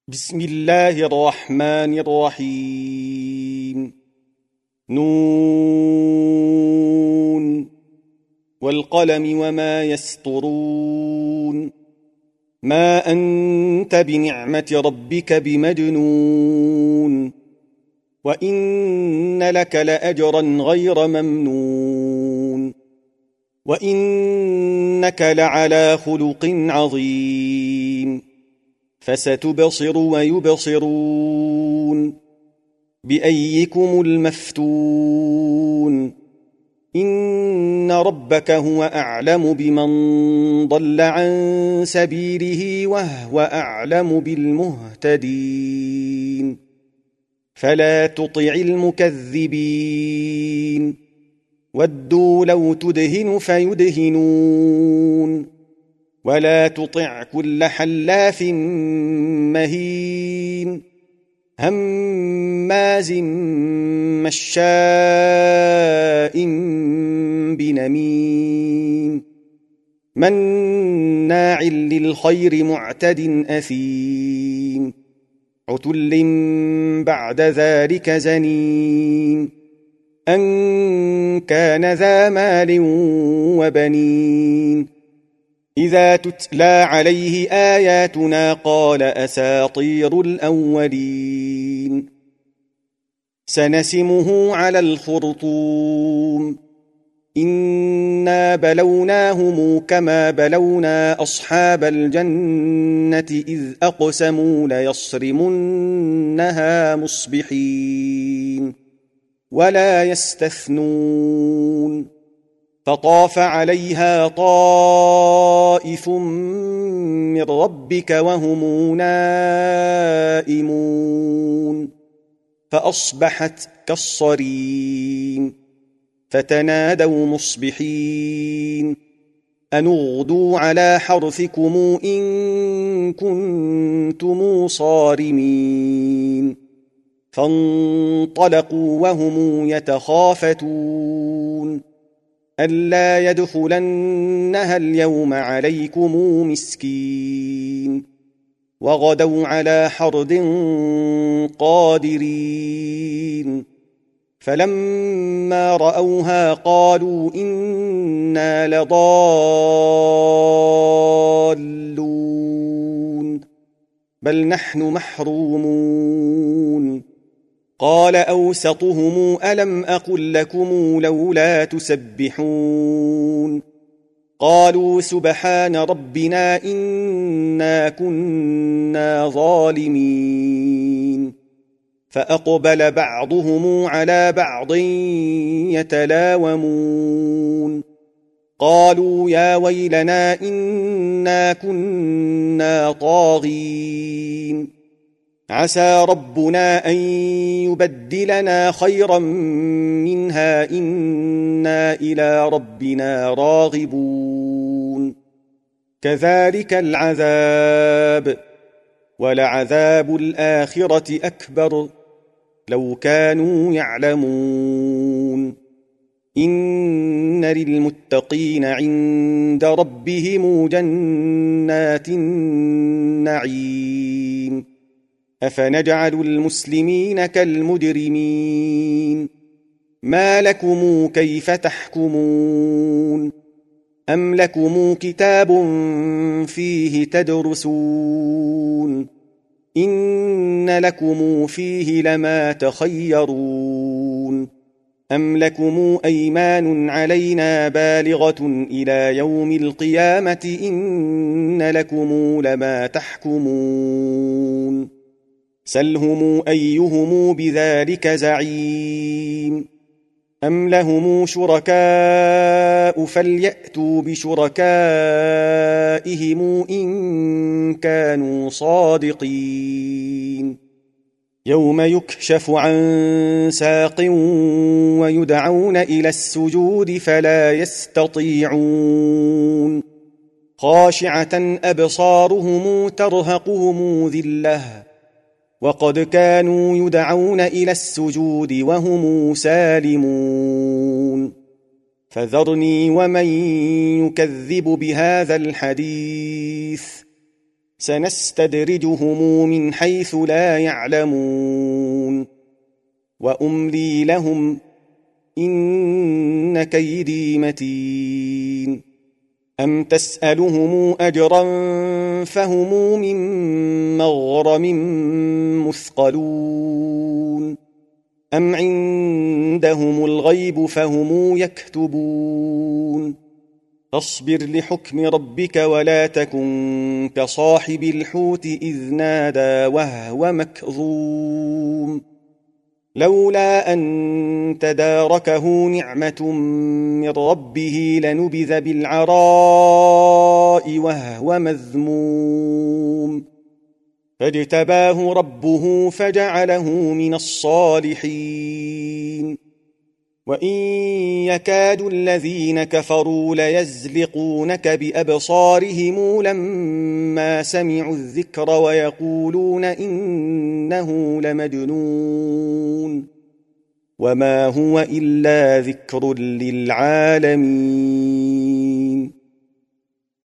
بسم الله الرحمن الرحيم نون والقلم وما يسطرون ما أنت بنعمة ربك بمجنون وإن لك لأجرا غير ممنون وإنك لعلى خلق عظيم فستبصر ويبصرون بأيكم المفتون إن ربك هو أعلم بمن ضل عن سبيله وهو أعلم بالمهتدين فلا تطع المكذبين ودوا لو تدهن فيدهنون ولا تطع كل حلاف مهين هماز مشاء بنميم مناع للخير معتد أثيم عتل بعد ذلك زنيم أن كان ذا مال وبنين إذا تتلى عليه آياتنا قال أساطير الأولين سنسمه على الخرطوم إنا بلوناهم كما بلونا أصحاب الجنة إذ أقسموا ليصرمنها مصبحين ولا يستثنون فطاف عليها طائف من ربك وهم نائمون فأصبحت كالصريم فتنادوا مصبحين أن اغدوا على حرثكم إن كنتم صارمين فانطلقوا وهم يتخافتون ألا يدخلنها اليوم عليكم مسكين وغدوا على حرد قادرين فلما رأوها قالوا إنا لضالون بل نحن محرومون قال أوسطهم ألم أقل لكم لولا تسبحون قالوا سبحان ربنا إنا كنا ظالمين فأقبل بعضهم على بعض يتلاومون قالوا يا ويلنا إنا كنا طاغين عسى ربنا أن يبدلنا خيرا منها إنا إلى ربنا راغبون كذلك العذاب ولعذاب الآخرة أكبر لو كانوا يعلمون إن للمتقين عند ربهم جنات النعيم أفنجعل المسلمين كالمجرمين ما لكم كيف تحكمون أم لكم كتاب فيه تدرسون إن لكم فيه لما تخيرون أم لكم أيمان علينا بالغة إلى يوم القيامة إن لكم لما تحكمون سلهم أيهم بذلك زعيم أم لهم شركاء فليأتوا بشركائهم إن كانوا صادقين يوم يكشف عن ساق ويدعون إلى السجود فلا يستطيعون خاشعة أبصارهم ترهقهم ذلة وقد كانوا يدعون إلى السجود وهم سالمون فذرني ومن يكذب بهذا الحديث سنستدرجهم من حيث لا يعلمون وأملي لهم إن كيدي متين أم تسألهم أجرا فهم من مغرم مثقلون أم عندهم الغيب فهم يكتبون فاصبر لحكم ربك ولا تكن كصاحب الحوت إذ نادى وهو مكظوم لولا أن تداركه نعمة من ربه لنبذ بالعراء وهو مذموم فاجتباه ربه فجعله من الصالحين وإن يكاد الذين كفروا ليزلقونك بأبصارهم لما سمعوا الذكر ويقولون إنه لمجنون وما هو إلا ذكر للعالمين